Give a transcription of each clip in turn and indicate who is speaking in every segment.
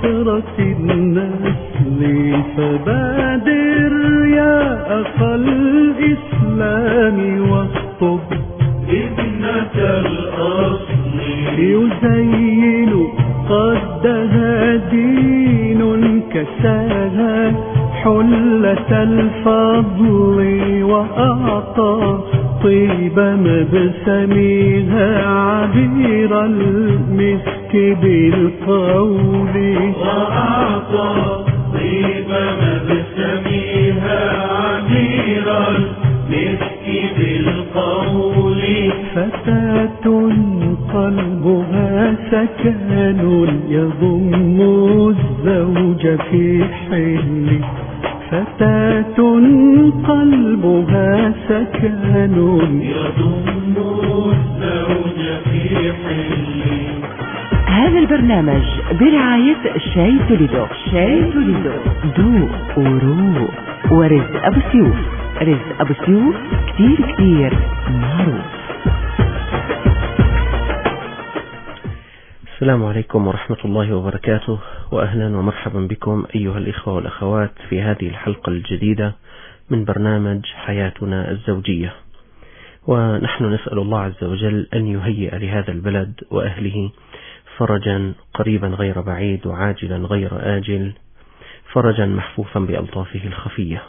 Speaker 1: عشرة النسل فبادر يا أخا الإسلام واخطب ابنة الأصل يزين قدها دين كساها حلة الفضل وأعطى طيب مبسمها عبير المسك بالقول وأعطى طيب مبسمها عبير المسك بالقول فتاة قلبها سكن يضم الزوج في حل فتاة قلبها سكن يضم الزوج في حل.
Speaker 2: هذا البرنامج برعاية شاي توليدو. شاي توليدو ذوق وروق. ورزق أبو سيوف. رزق أبو سيوف كتير معروف.
Speaker 3: السلام عليكم ورحمة الله وبركاته، وأهلا ومرحبا بكم أيها الإخوة والأخوات في هذه الحلقة الجديدة من برنامج حياتنا الزوجية. ونحن نسأل الله عز وجل أن يهيئ لهذا البلد وأهله فرجا قريبا غير بعيد وعاجلا غير آجل، فرجا محفوفا بألطافه الخفية.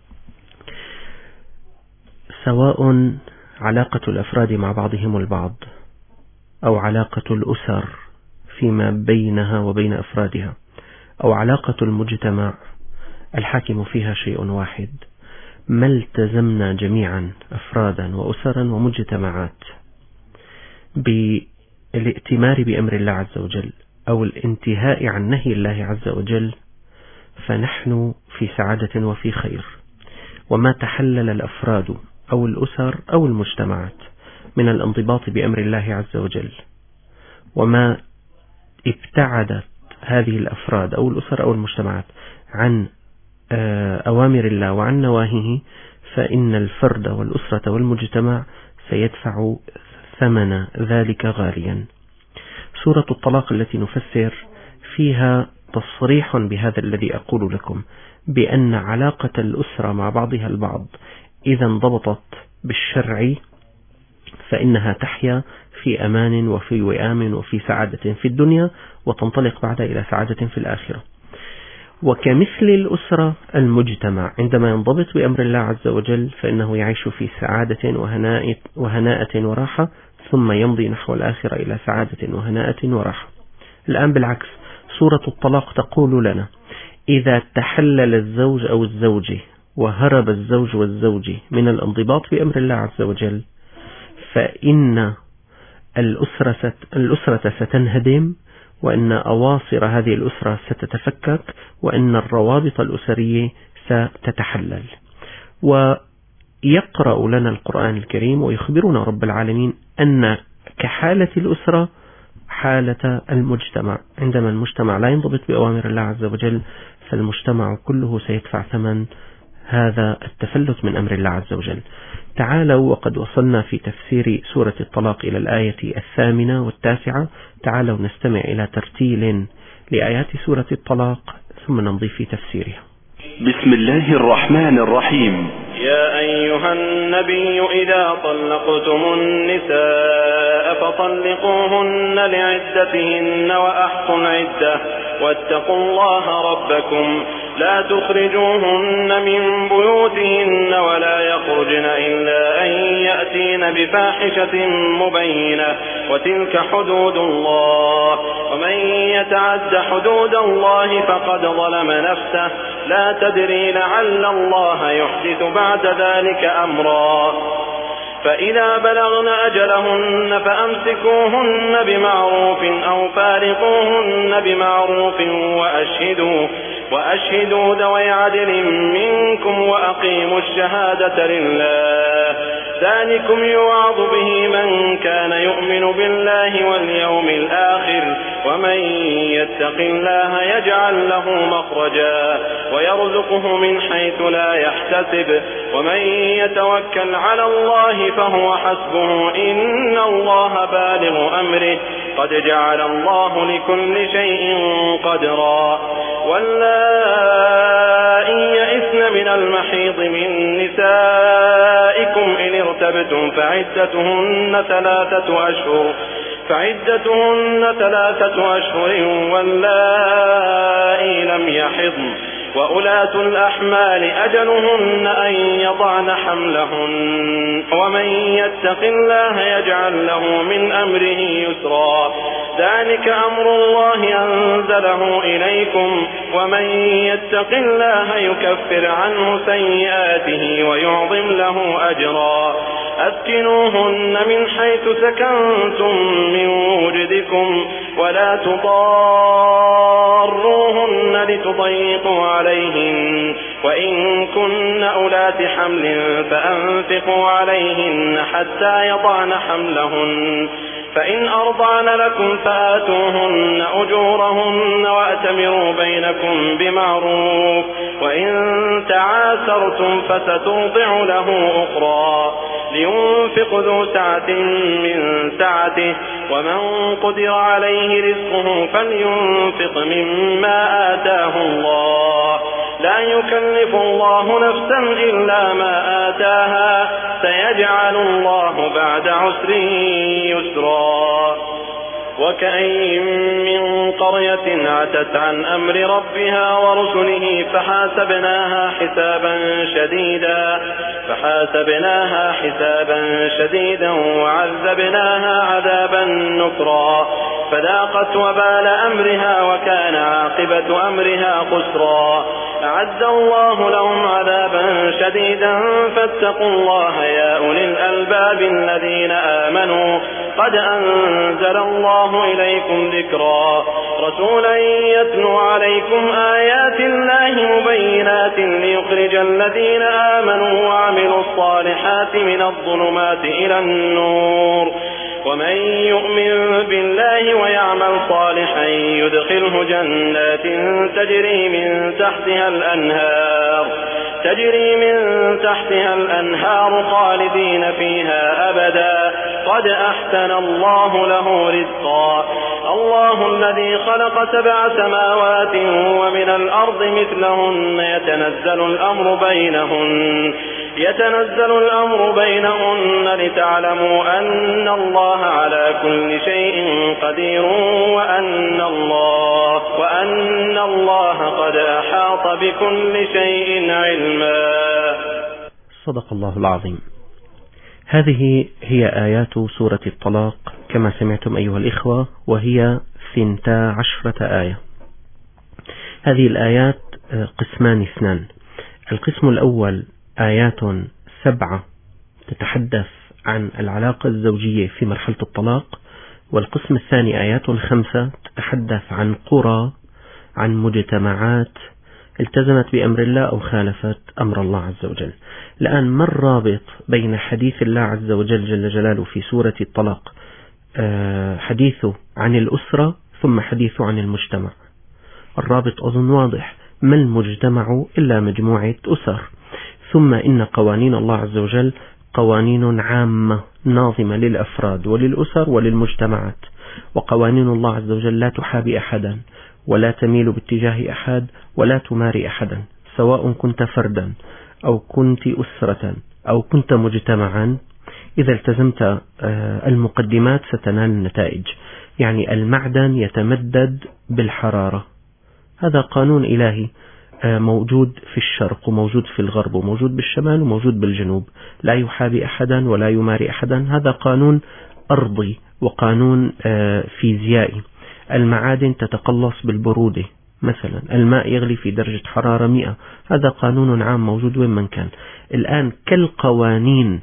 Speaker 3: سواء علاقة الأفراد مع بعضهم البعض أو علاقة الأسر فيما بينها وبين أفرادها أو علاقة المجتمع، الحاكم فيها شيء واحد: ما التزمنا جميعا أفرادا وأسرا ومجتمعات بالائتمار بأمر الله عز وجل أو الانتهاء عن نهي الله عز وجل، فنحن في سعادة وفي خير. وما تحلل الأفراد أو الأسر أو المجتمعات من الانضباط بأمر الله عز وجل، وما ابتعدت هذه الأفراد أو الأسر أو المجتمعات عن أوامر الله وعن نواهيه، فإن الفرد والأسرة والمجتمع سيدفع ثمن ذلك غاليا. سورة الطلاق التي نفسر فيها تصريح بهذا الذي أقول لكم، بأن علاقة الأسرة مع بعضها البعض إذا انضبطت بالشرع فإنها تحيا في أمان وفي وئام وفي سعادة في الدنيا، وتنطلق بعد إلى سعادة في الآخرة. وكمثل الأسرة المجتمع عندما ينضبط بأمر الله عز وجل فإنه يعيش في سعادة وهناءة وراحة، ثم يمضي نحو الآخرة إلى سعادة وهناءة وراحة. الآن بالعكس، سورة الطلاق تقول لنا: إذا تحلل الزوج أو الزوجة وهرب الزوج والزوجة من الانضباط بأمر الله عز وجل، فإن الأسرة ستنهدم، وأن أواصر هذه الأسرة ستتفكك، وأن الروابط الأسرية ستتحلل. ويقرأ لنا القرآن الكريم ويخبرنا رب العالمين أن كحالة الأسرة حالة المجتمع، عندما المجتمع لا ينضبط بأوامر الله عز وجل فالمجتمع كله سيدفع ثمن هذا التفلت من أمر الله عز وجل. تعالوا، وقد وصلنا في تفسير سورة الطلاق إلى الآية 8 و9. تعالوا نستمع إلى ترتيل لآيات سورة الطلاق ثم نمضي في تفسيرها.
Speaker 4: بسم الله الرحمن الرحيم.
Speaker 5: يا أيها النبي إذا طلقتم النساء فطلقوهن لعدتهن وأحصوا العدة واتقوا الله ربكم لا تخرجوهن من بيوتهن ولا يخرجن إلا أن يأتين بفاحشة مبينة وتلك حدود الله ومن يتعد حدود الله فقد ظلم نفسه لا تدري لعل الله يحدث بعد ذلك أمرا. فإذا بلغن أجلهن فأمسكوهن بمعروف أو فارقوهن بمعروف وأشهدوا ذوي عدل منكم وأقيموا الشهادة لله ذلكم يوعظ به من كان يؤمن بالله واليوم الآخر ومن يتق الله يجعل له مخرجا ويرزقه من حيث لا يحتسب ومن يتوكل على الله فهو حسبه إن الله بالغ أمره قد جعل الله لكل شيء قدرا. واللائي يئسن من المحيض من نسائكم إن ارتبتم فعدتهن 3 أشهر واللائي لم يحضن وأولاة الأحمال أجلهن أن يضعن حملهن ومن يتق الله يجعل له من أمره يسرا. ذلك أمر الله أنزله إليكم ومن يتق الله يكفر عنه سيئاته ويعظم له أجرا. أسكنوهن من حيث سكنتم من وجدكم ولا تضاروهن لتضيقوا عليهن وإن كن أولات حمل فأنفقوا عليهن حتى يضعن حملهن فإن أرضعن لكم فآتوهن أجورهن وأتمروا بينكم بمعروف وإن تعاسرتم فسترضع له أخرى. لينفق ذو سعة من سعته ومن قدر عليه رزقه فلينفق مما آتاه الله لا يكلف الله نفسا إلا ما آتاها سيجعل الله بعد عسر يسرا. وكأين من قرية عتت عن أمر ربها ورسله فحاسبناها حسابا شديدا وعذبناها عذابا نكرا فذاقت وبال أمرها وكان عاقبة أمرها خسرا. أعد الله لهم عذابا شديدا فاتقوا الله يا أولي الألباب الذين آمنوا قد أنزل الله إليكم ذكرا. رسولا يتلو عليكم آيات الله مبينات ليخرج الذين آمنوا وعملوا الصالحات من الظلمات إلى النور ومن يؤمن بالله ويعمل صالحا يدخله جنات تجري من تحتها الأنهار خالدين فيها أبدا قد أحسن الله له رزقا. الله الذي خلق 7 سماوات ومن الأرض مثلهن يتنزل الأمر بينهن لتعلموا أن الله على كل شيء قدير وأن الله قد أحاط بكل شيء علما.
Speaker 3: صدق الله العظيم. هذه هي آيات سورة الطلاق كما سمعتم أيها الإخوة، وهي 12 آية. هذه الآيات قسمان 2. القسم الأول آيات 7 تتحدث عن العلاقة الزوجية في مرحلة الطلاق، والقسم الثاني آيات 5 تتحدث عن قرى، عن مجتمعات التزمت بأمر الله أو خالفت أمر الله عز وجل. الآن ما الرابط بين حديث الله عز وجل جل جلاله في سورة الطلاق، حديثه عن الأسرة ثم حديثه عن المجتمع؟ الرابط أظن واضح، ما المجتمع إلا مجموعة أسر، ثم إن قوانين الله عز وجل قوانين عامة ناظمة للأفراد وللأسر وللمجتمعات، وقوانين الله عز وجل لا تحابي أحدا ولا تميل باتجاه أحد ولا تماري أحدا، سواء كنت فردا أو كنت أسرة أو كنت مجتمعا. إذا التزمت المقدمات ستنال النتائج. يعني المعدن يتمدد بالحرارة، هذا قانون إلهي موجود في الشرق وموجود في الغرب وموجود بالشمال وموجود بالجنوب، لا يحابي أحدا ولا يماري أحدا، هذا قانون أرضي وقانون فيزيائي. المعادن تتقلص بالبرودة مثلا، الماء يغلي في درجة حرارة 100، هذا قانون عام موجود وين من كان. الآن كالقوانين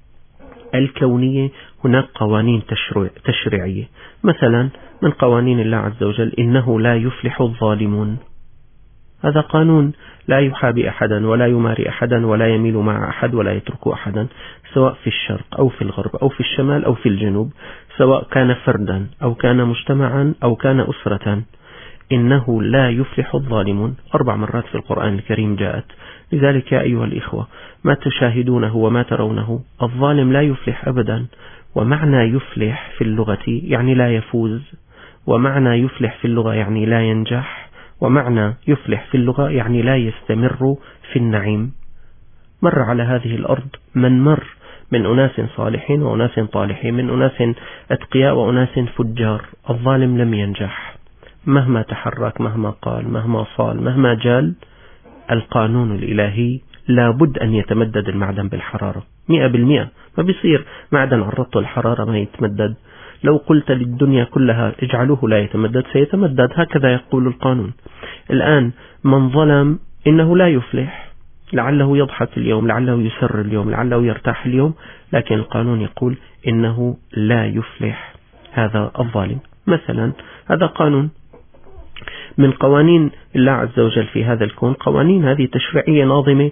Speaker 3: الكونية هناك قوانين تشريعية، مثلا من قوانين الله عز وجل إنه لا يفلح الظالمون، هذا قانون لا يحابي أحدا ولا يماري أحدا ولا يميل مع أحد ولا يترك أحدا، سواء في الشرق أو في الغرب أو في الشمال أو في الجنوب، سواء كان فردا أو كان مجتمعا أو كان أسرة. إنه لا يفلح الظالمون 4 مرات في القرآن الكريم جاءت. لذلك يا أيها الإخوة ما تشاهدونه وما ترونه الظالم لا يفلح أبدا. ومعنى يفلح في اللغة يعني لا يفوز، ومعنى يفلح في اللغة يعني لا ينجح، ومعنى يفلح في اللغة يعني لا يستمر في النعيم. مر على هذه الأرض من مر من أناس صالحين وأناس طالحين، من أناس أتقياء وأناس فجار. الظالم لم ينجح مهما تحرك، مهما قال، مهما صال، مهما جال. القانون الإلهي لابد أن يتمدد المعدن بالحرارة 100%. ما بيصير معدن عرضته الحرارة ما يتمدد. لو قلت للدنيا كلها اجعلوه لا يتمدد سيتمدد، هكذا يقول القانون. الآن من ظلم إنه لا يفلح، لعله يضحك اليوم، لعله يسر اليوم، لعله يرتاح اليوم، لكن القانون يقول إنه لا يفلح هذا الظالم. مثلا هذا قانون من قوانين الله عز وجل في هذا الكون. قوانين هذه تشريعية ناظمة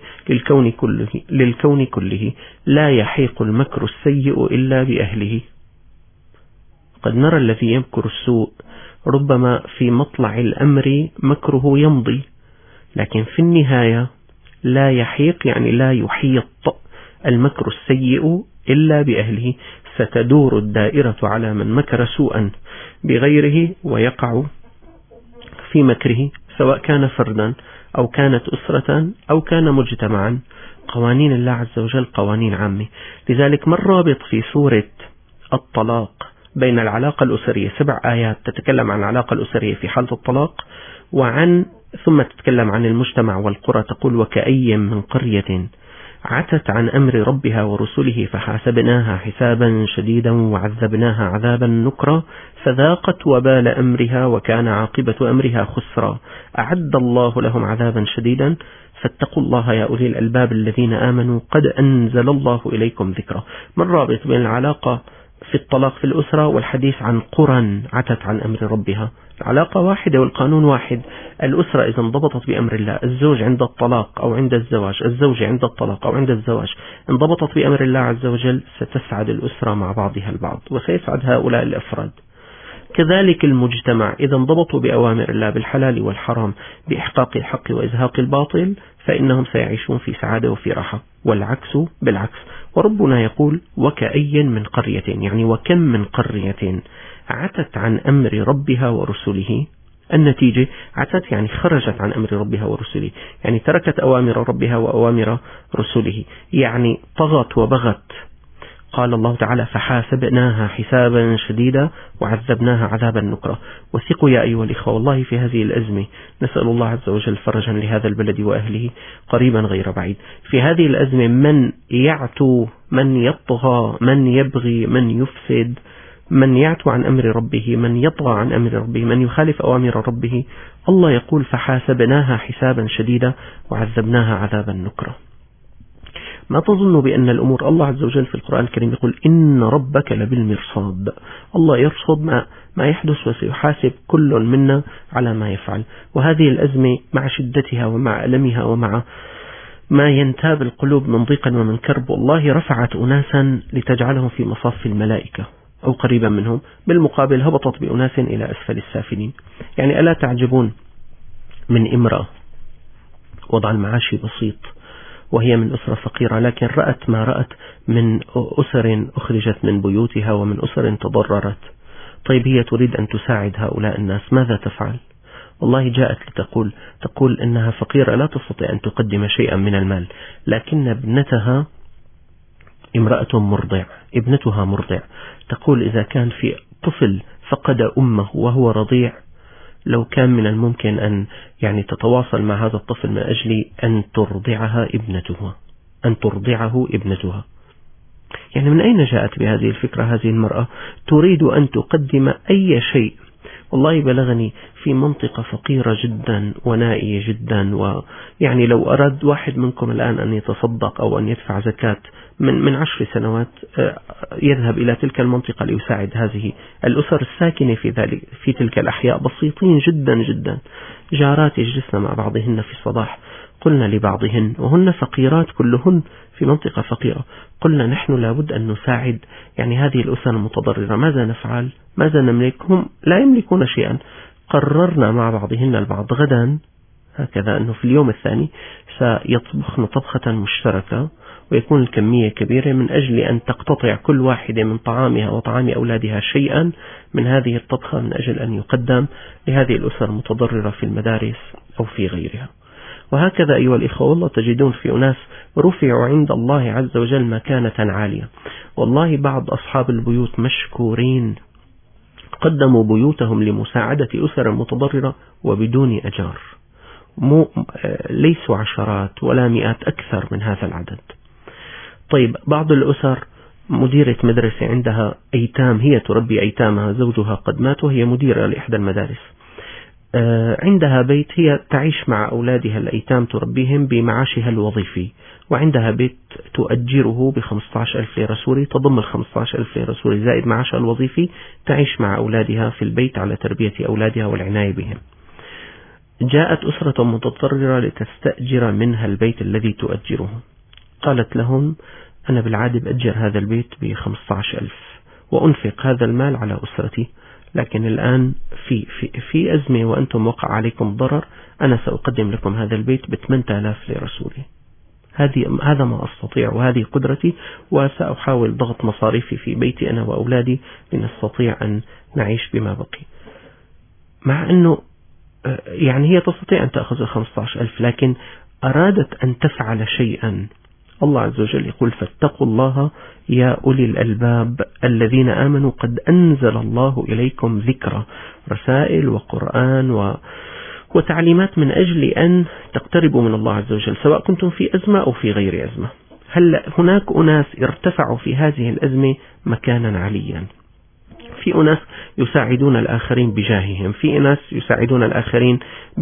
Speaker 3: للكون كله. لا يحيق المكر السيء إلا بأهله. قد نرى الذي يمكر السوء ربما في مطلع الأمر مكره يمضي، لكن في النهاية لا يحيق يعني لا يحيط المكر السيء إلا بأهله. ستدور الدائرة على من مكر سوءا بغيره ويقع في مكره، سواء كان فردا أو كانت أسرة أو كان مجتمعا. قوانين الله عز وجل قوانين عامة. لذلك ما الرابط في سورة الطلاق بين العلاقة الأسرية؟ 7 آيات تتكلم عن العلاقة الأسرية في حالة الطلاق، ثم تتكلم عن المجتمع والقرى. تقول وكأي من قرية عتت عن أمر ربها ورسله فحاسبناها حسابا شديدا وعذبناها عذابا نكرا فذاقت وبال أمرها وكان عاقبة أمرها خسرا أعد الله لهم عذابا شديدا فاتقوا الله يا أولي الألباب الذين آمنوا قد أنزل الله إليكم ذكرا. ما الرابط بين العلاقة في الطلاق في الأسرة والحديث عن قرى عتت عن أمر ربها؟ العلاقة واحدة والقانون واحد. الأسرة إذا انضبطت بأمر الله، الزوج عند الطلاق أو عند الزواج، الزوجة عند الطلاق أو عند الزواج انضبطت بأمر الله عز وجل، ستسعد الأسرة مع بعضها البعض وسيسعد هؤلاء الأفراد. كذلك المجتمع إذا انضبطوا بأوامر الله بالحلال والحرام بإحقاق الحق وإزهاق الباطل فإنهم سيعيشون في سعادة وفي راحة، والعكس بالعكس. وربنا يقول وكأي من قرية، يعني وكم من قرية عتت عن أمر ربها ورسله. النتيجة عتت يعني خرجت عن أمر ربها ورسله، يعني تركت أوامر ربها وأوامر رسله، يعني طغت وبغت. قال الله تعالى فحاسبناها حسابا شديدا وعذبناها عذابا نكرا. وثقوا يا أيها الإخوة والله في هذه الأزمة نسأل الله عز وجل فرجا لهذا البلد وأهله قريبا غير بعيد. في هذه الأزمة من يعتو، من يطغى، من يبغي، من يفسد، من يعتو عن أمر ربه، من يطغى عن أمر ربه، من يخالف أوامر ربه، الله يقول فحاسبناها حسابا شديدا وعذبناها عذابا نكرا. ما تظن بأن الأمور، الله عز وجل في القرآن الكريم يقول إن ربك لبالمرصاد. الله يرصد ما يحدث وسيحاسب كل منا على ما يفعل. وهذه الأزمة مع شدتها ومع ألمها ومع ما ينتاب القلوب من ضيق ومن كرب، والله رفعت أناسا لتجعلهم في مصاف الملائكة أو قريبا منهم، بالمقابل هبطت بأناس إلى أسفل السافلين. يعني ألا تعجبون من امرأة وضع المعاش بسيط وهي من أسرة فقيرة، لكن رأت ما رأت من أسر أخرجت من بيوتها ومن أسر تضررت. طيب هي تريد أن تساعد هؤلاء الناس، ماذا تفعل؟ والله جاءت تقول إنها فقيرة لا تستطيع أن تقدم شيئا من المال، لكن ابنتها امرأة مرضع، ابنتها مرضع، تقول إذا كان في طفل فقد أمه وهو رضيع لو كان من الممكن أن يعني تتواصل مع هذا الطفل من أجل أن ترضعه ابنتها. يعني من أين جاءت بهذه الفكرة هذه المرأة؟ تريد أن تقدم أي شيء. والله بلغني في منطقة فقيرة جدا ونائية جدا، ويعني لو أراد واحد منكم الآن أن يتصدق أو أن يدفع زكاة من 10 سنوات يذهب إلى تلك المنطقة ليساعد هذه الأسر الساكنة في تلك الأحياء، بسيطين جدا جدا، جارات يجلسن مع بعضهن في الصباح، قلنا لبعضهن وهن فقيرات كلهن في منطقة فقيرة، قلنا نحن لابد أن نساعد يعني هذه الأسر المتضررة. ماذا نفعل؟ ماذا نملك؟ هم لا يملكون شيئا. قررنا مع بعضهن البعض غدا هكذا أنه في اليوم الثاني سيطبخن طبخة مشتركة ويكون الكمية كبيرة من أجل أن تقتطع كل واحدة من طعامها وطعام أولادها شيئا من هذه الطبخة من أجل أن يقدم لهذه الأسر المتضررة في المدارس أو في غيرها. وهكذا أيها الإخوة، والله تجدون في أناس رفعوا عند الله عز وجل مكانة عالية. والله بعض أصحاب البيوت مشكورين قدموا بيوتهم لمساعدة أسر متضررة وبدون أجار، ليسوا عشرات ولا مئات، أكثر من هذا العدد. طيب بعض الأسر مديرة مدرسة عندها أيتام، هي تربي أيتامها، زوجها قد مات وهي مديرة لإحدى المدارس، عندها بيت هي تعيش مع أولادها الأيتام تربيهم بمعاشها الوظيفي، وعندها بيت تؤجره ب15,000 ليرة سوري، تضم 15,000 ليرة سوري زائد معاشها الوظيفي، تعيش مع أولادها في البيت على تربية أولادها والعناية بهم. جاءت أسرة متضررة لتستأجر منها البيت الذي تؤجره، قالت لهم أنا بالعادة بأجر هذا البيت ب15,000 وأنفق هذا المال على أسرتي، لكن الآن في أزمة وأنتم وقع عليكم ضرر، أنا سأقدم لكم هذا البيت ب8,000 ليرة سوري. هذا ما أستطيع وهذه قدرتي، وسأحاول ضغط مصاريفي في بيتي أنا وأولادي لنستطيع أن نعيش بما بقي. مع أنه يعني هي تستطيع أن تأخذ 15,000، لكن أرادت أن تفعل شيئا. الله عز وجل يقول فاتقوا الله يا أولي الألباب الذين آمنوا قد أنزل الله إليكم ذكرى، رسائل وقرآن وتعليمات من أجل أن تقتربوا من الله عز وجل، سواء كنتم في أزمة أو في غير أزمة. هل هناك أناس ارتفعوا في هذه الأزمة مكانا عليا، في أناس يساعدون الآخرين بجاههم، في أناس يساعدون الآخرين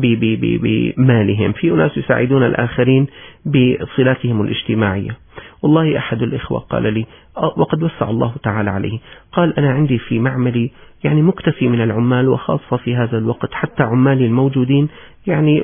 Speaker 3: بمالهم، في أناس يساعدون الآخرين بصلاتهم الاجتماعية. والله أحد الإخوة قال لي وقد وسع الله تعالى عليه، قال أنا عندي في معملي يعني مكتفي من العمال، وخاصة في هذا الوقت حتى عمالي الموجودين يعني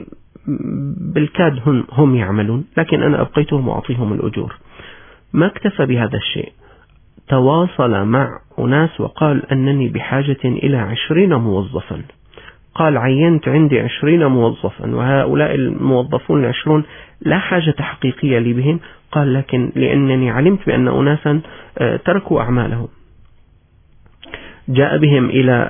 Speaker 3: بالكاد هم يعملون، لكن أنا أبقيتهم وأعطيهم الأجور. ما اكتفى بهذا الشيء، تواصل مع أناس وقال أنني بحاجة إلى 20 موظفا، قال عينت عندي 20 موظفا، وهؤلاء الموظفون 20 لا حاجة حقيقية لي بهم، قال لكن لأنني علمت بأن أناسا تركوا أعمالهم، جاء بهم إلى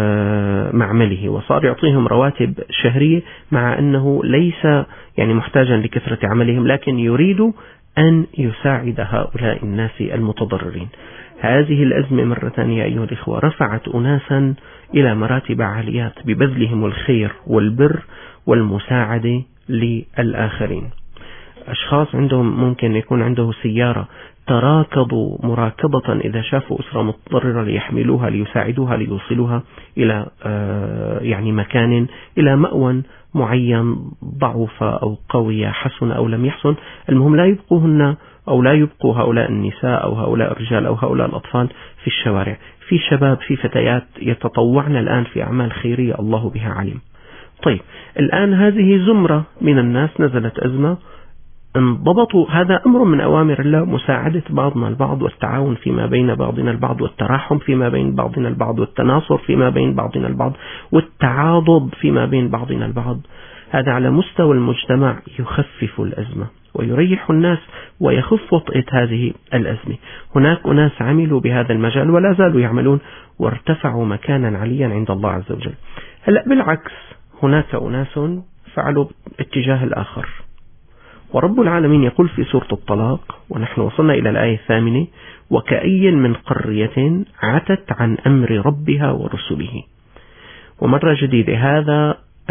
Speaker 3: معمله وصار يعطيهم رواتب شهرية، مع أنه ليس يعني محتاجا لكثرة عملهم، لكن يريد أن يساعد هؤلاء الناس المتضررين. هذه الأزمة مرة ثانية أيها الإخوة رفعت أناسا إلى مراتب عاليات ببذلهم الخير والبر والمساعدة للآخرين. أشخاص عندهم ممكن يكون عنده سيارة، تراكضوا مراكضة إذا شافوا أسرة متضررة ليحملوها ليساعدوها ليوصلوها إلى يعني مكان، إلى مأوى معين، ضعوفة أو قوية، حسن أو لم يحسن، المهم لا يبقوهن أو لا يبقوا هؤلاء النساء أو هؤلاء الرجال أو هؤلاء الأطفال في الشوارع. في شباب في فتيات يتطوعن الآن في أعمال خيرية الله بها عليم. طيب الآن هذه زمرة من الناس نزلت أزمة، انضبطوا، هذا أمر من أوامر الله، مساعدة بعضنا البعض والتعاون فيما بين بعضنا البعض والتراحم فيما بين بعضنا البعض والتناصر فيما بين بعضنا البعض والتعاضد فيما بين بعضنا البعض. هذا على مستوى المجتمع يخفف الأزمة ويريح الناس ويخف وطئة هذه الأزمة. هناك أناس عملوا بهذا المجال ولا زالوا يعملون وارتفعوا مكانا عليا عند الله عز وجل. هلأ بالعكس هناك أناس فعلوا اتجاه الآخر، ورب العالمين يقول في سورة الطلاق، ونحن وصلنا إلى الآية 8: وكأي من قرية عتت عن أمر ربها ورسله. ومرة جديدة هذا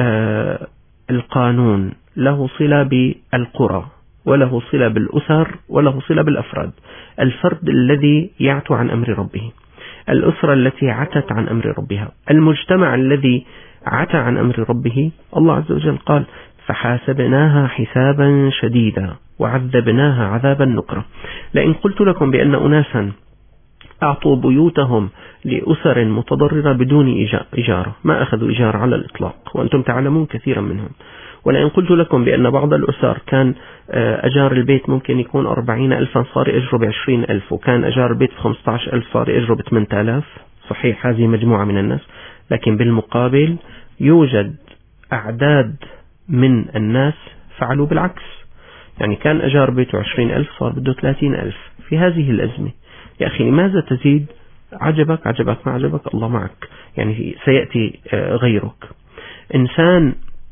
Speaker 3: القانون له صلة بالقرى وله صلة بالأسر وله صلة بالأفراد. الفرد الذي يعتو عن أمر ربه، الأسرة التي عتت عن أمر ربها، المجتمع الذي عتى عن أمر ربه. الله عز وجل قال فحاسبناها حسابا شديدا وعذبناها عذابا نكرا. لئن قلت لكم بأن أناسا أعطوا بيوتهم لأسر متضررة بدون إجارة، ما أخذوا إجارة على الإطلاق، وأنتم تعلمون كثيرا منهم. ولئن قلت لكم بأن بعض الأسر كان أجار البيت ممكن يكون 40,000 صار يأجره ب20,000، وكان أجار البيت 15,000 صار يأجره ب8,000، صحيح هذه مجموعة من الناس، لكن بالمقابل يوجد أعداد من الناس فعلوا بالعكس، يعني كان أجار بيته 20,000 صار بده 30,000 في هذه الأزمة. يا أخي لماذا تزيد؟ عجبك ما عجبك الله معك، يعني سيأتي غيرك. إنسان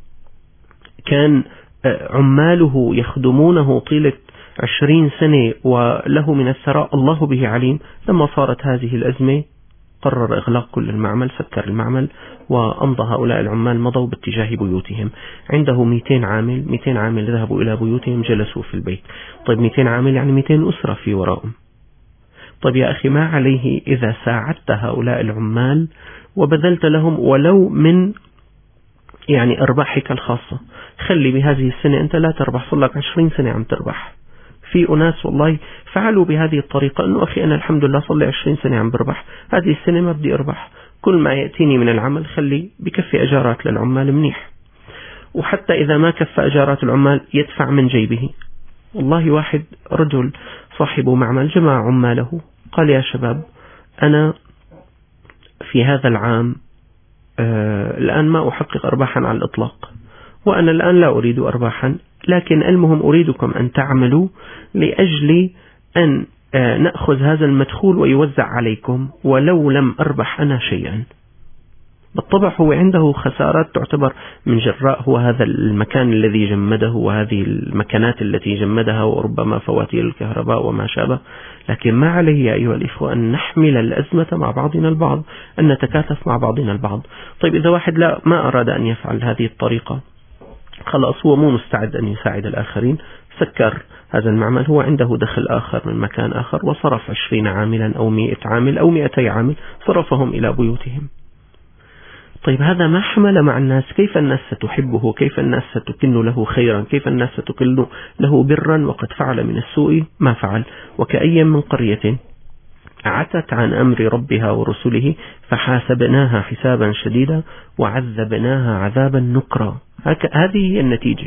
Speaker 3: كان عماله يخدمونه طيلة 20 سنة وله من الثراء الله به عليم، لما صارت هذه الأزمة قرر إغلاق كل المعمل، سكر المعمل وأمضى هؤلاء العمال مضوا باتجاه بيوتهم. عنده 200 عامل، 200 عامل ذهبوا إلى بيوتهم جلسوا في البيت. طيب 200 عامل يعني 200 أسرة في وراءهم. طيب يا أخي ما عليه إذا ساعدت هؤلاء العمال وبذلت لهم ولو من يعني أرباحك الخاصة. خلي بهذه السنة أنت لا تربح، صار لك 20 سنة عم تربح. في أناس والله فعلوا بهذه الطريقة، أنه أخي أنا الحمد لله صار لي 20 سنة عم بربح، هذه السنة ما بدي أربح، كل ما يأتيني من العمل خلي بكفي أجارات للعمال منيح، وحتى إذا ما كفى أجارات العمال يدفع من جيبه. والله واحد رجل صاحب معمل جمع عماله قال يا شباب أنا في هذا العام الآن ما أحقق أرباحا على الإطلاق، وأنا الآن لا أريد أرباحا، لكن المهم أريدكم أن تعملوا لأجل أن نأخذ هذا المدخول ويوزع عليكم ولو لم أربح أنا شيئا. بالطبع هو عنده خسارات تعتبر من جراء هو هذا المكان الذي جمده وهذه المكانات التي جمدها وربما فواتير الكهرباء وما شابه، لكن ما عليه يا أيها الإخوة أن نحمل الأزمة مع بعضنا البعض، أن نتكاتف مع بعضنا البعض. طيب إذا واحد لا ما أراد أن يفعل هذه الطريقة، خلاص هو مو مستعد أن يساعد الآخرين، سكر هذا المعمل، هو عنده دخل آخر من مكان آخر وصرف 20 عاملا أو 100 عامل أو 200 عامل صرفهم إلى بيوتهم. طيب هذا ما حمل مع الناس، كيف الناس ستحبه، كيف الناس ستكن له خيرا، كيف الناس ستكن له برا وقد فعل من السوء ما فعل. وكأي من قرية عتت عن أمر ربها ورسله فحاسبناها حسابا شديدا وعذبناها عذابا نكرا. هذه هي النتيجة.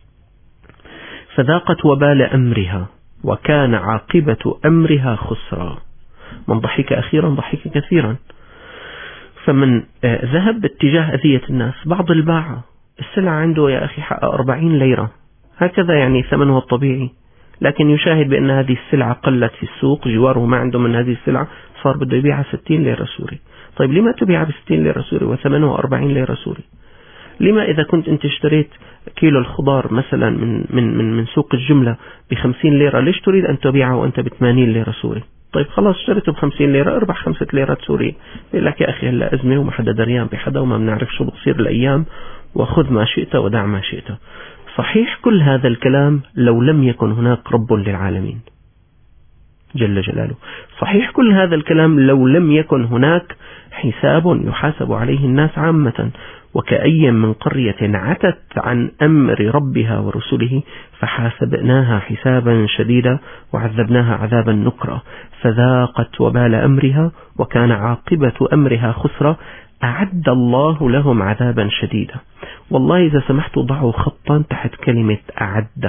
Speaker 3: فذاقت وبال أمرها وكان عاقبة أمرها خسرا. من ضحك أخيرا ضحك كثيرا. فمن ذهب باتجاه أذية الناس، بعض الباعة السلعة عنده يا أخي حق 40 ليرة هكذا يعني ثمنها الطبيعي، لكن يشاهد بأن هذه السلعة قلت في السوق، جواره ما عنده من هذه السلعة، صار بده يبيعها 60 ليرة سوري. طيب لما تبيعها ب60 ليرة سوري وثمنها 40 ليرة سوري؟ لما إذا كنت أنت اشتريت كيلو الخضار مثلا من سوق الجملة ب50 ليرة، ليش تريد أن تبيعه وأنت ب80 ليرة سوري؟ طيب خلاص اشتريته ب50 ليرة، اربح 5 ليرات سوري. يقول لك يا أخي هلا أزمة وما حدا دريان بحدا وما بنعرف شو بتصير الأيام، وخذ ما شئت ودع ما شئت. صحيح كل هذا الكلام لو لم يكن هناك رب للعالمين جل جلاله، صحيح كل هذا الكلام لو لم يكن هناك حساب يحاسب عليه الناس عامة. وكأي من قرية عتت عن أمر ربها ورسله فحاسبناها حسابا شديدا وعذبناها عذابا نكرا فذاقت وبال أمرها وكان عاقبة أمرها خسرا أعد الله لهم عذابا شديدا. والله إذا سمحتوا ضعوا خطا تحت كلمة أعد.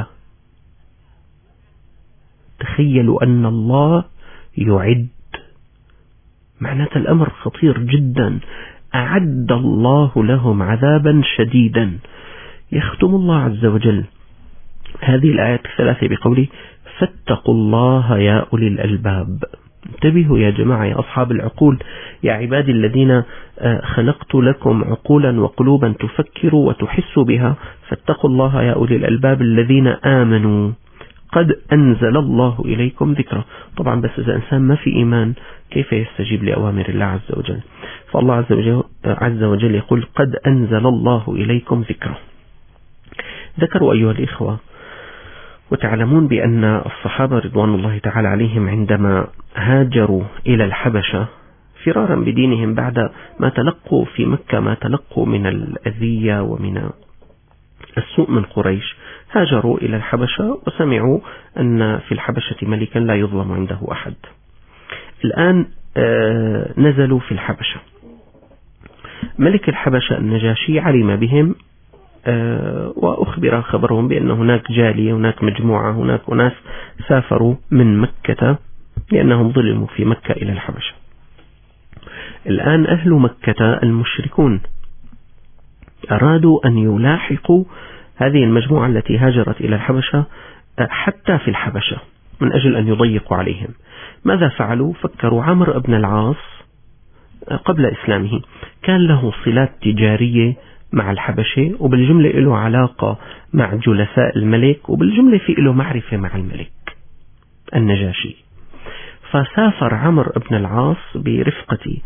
Speaker 3: تخيلوا أن الله يعد، معنات الأمر خطير جدا. أعد الله لهم عذابا شديدا. يختم الله عز وجل هذه الآيات الثلاثة بقوله فاتقوا الله يا أولي الألباب. انتبهوا يا جماعة يا أصحاب العقول، يا عبادي الذين خلقت لكم عقولا وقلوبا تفكروا وتحسوا بها، فاتقوا الله يا أولي الألباب الذين آمنوا قد أنزل الله إليكم ذكرا. طبعا بس إذا إنسان ما في إيمان كيف يستجيب لأوامر الله عز وجل؟ فالله عز وجل يقول قد أنزل الله إليكم ذكرا. ذكروا أيها الإخوة، وتعلمون بأن الصحابة رضوان الله تعالى عليهم عندما هاجروا إلى الحبشة فرارا بدينهم بعد ما تلقوا في مكة ما تلقوا من الأذية ومن السوء من قريش، هاجروا إلى الحبشة وسمعوا أن في الحبشة ملكا لا يظلم عنده أحد. الآن نزلوا في الحبشة. ملك الحبشة النجاشي علم بهم وأخبر خبرهم بأن هناك جالية، هناك مجموعة، هناك أناس سافروا من مكة لأنهم ظلموا في مكة إلى الحبشة. الآن أهل مكة المشركون أرادوا أن يلاحقوا هذه المجموعة التي هاجرت إلى الحبشة حتى في الحبشة من أجل أن يضيقوا عليهم. ماذا فعلوا؟ فكروا عمرو بن العاص قبل إسلامه كان له صلات تجارية مع الحبشة، وبالجملة له علاقة مع جلساء الملك، وبالجملة في له معرفة مع الملك النجاشي. فسافر عمرو بن العاص برفقة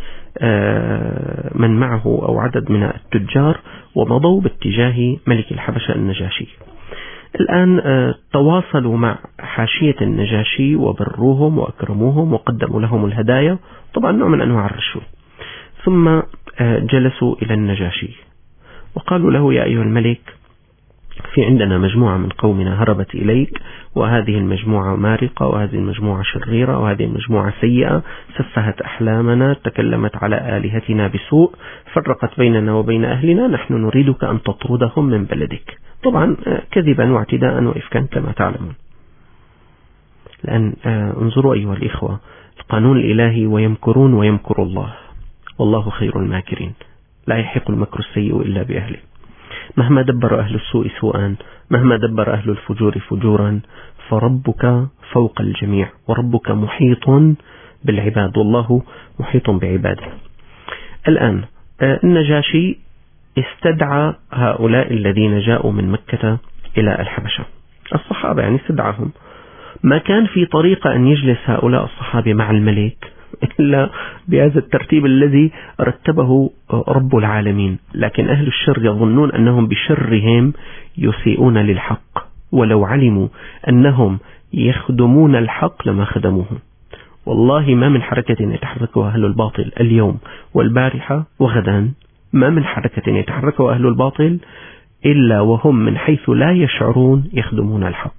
Speaker 3: من معه أو عدد من التجار، ومضوا باتجاه ملك الحبشة النجاشي. الآن تواصلوا مع حاشية النجاشي وبروهم وأكرموهم وقدموا لهم الهدايا، طبعا نوع من أنواع الرشوة. ثم جلسوا إلى النجاشي وقالوا له: يا أيها الملك، في عندنا مجموعة من قومنا هربت إليك، وهذه المجموعة مارقة، وهذه المجموعة شريرة، وهذه المجموعة سيئة، سفهت أحلامنا، تكلمت على آلهتنا بسوء، فرقت بيننا وبين أهلنا، نحن نريدك أن تطردهم من بلدك. طبعا كذبا واعتداء وإفكا كما تعلمون. لأن انظروا أيها الإخوة، القانون الإلهي: ويمكرون ويمكر الله والله خير الماكرين، لا يحق المكر السيء إلا بأهله. مهما دبر أهل السوء سوءا، مهما دبر أهل الفجور فجورا، فربك فوق الجميع، وربك محيط بالعباد، والله محيط بعباده. الآن النجاشي استدعى هؤلاء الذين جاءوا من مكة إلى الحبشة، الصحابة يعني استدعاهم. ما كان في طريقة أن يجلس هؤلاء الصحابة مع الملك إلا بهذا الترتيب الذي رتبه رب العالمين، لكن أهل الشر يظنون أنهم بشرهم يسيئون للحق، ولو علموا أنهم يخدمون الحق لما خدموه. والله ما من حركة يتحركها أهل الباطل اليوم والبارحة وغدا، ما من حركة يتحركها أهل الباطل إلا وهم من حيث لا يشعرون يخدمون الحق.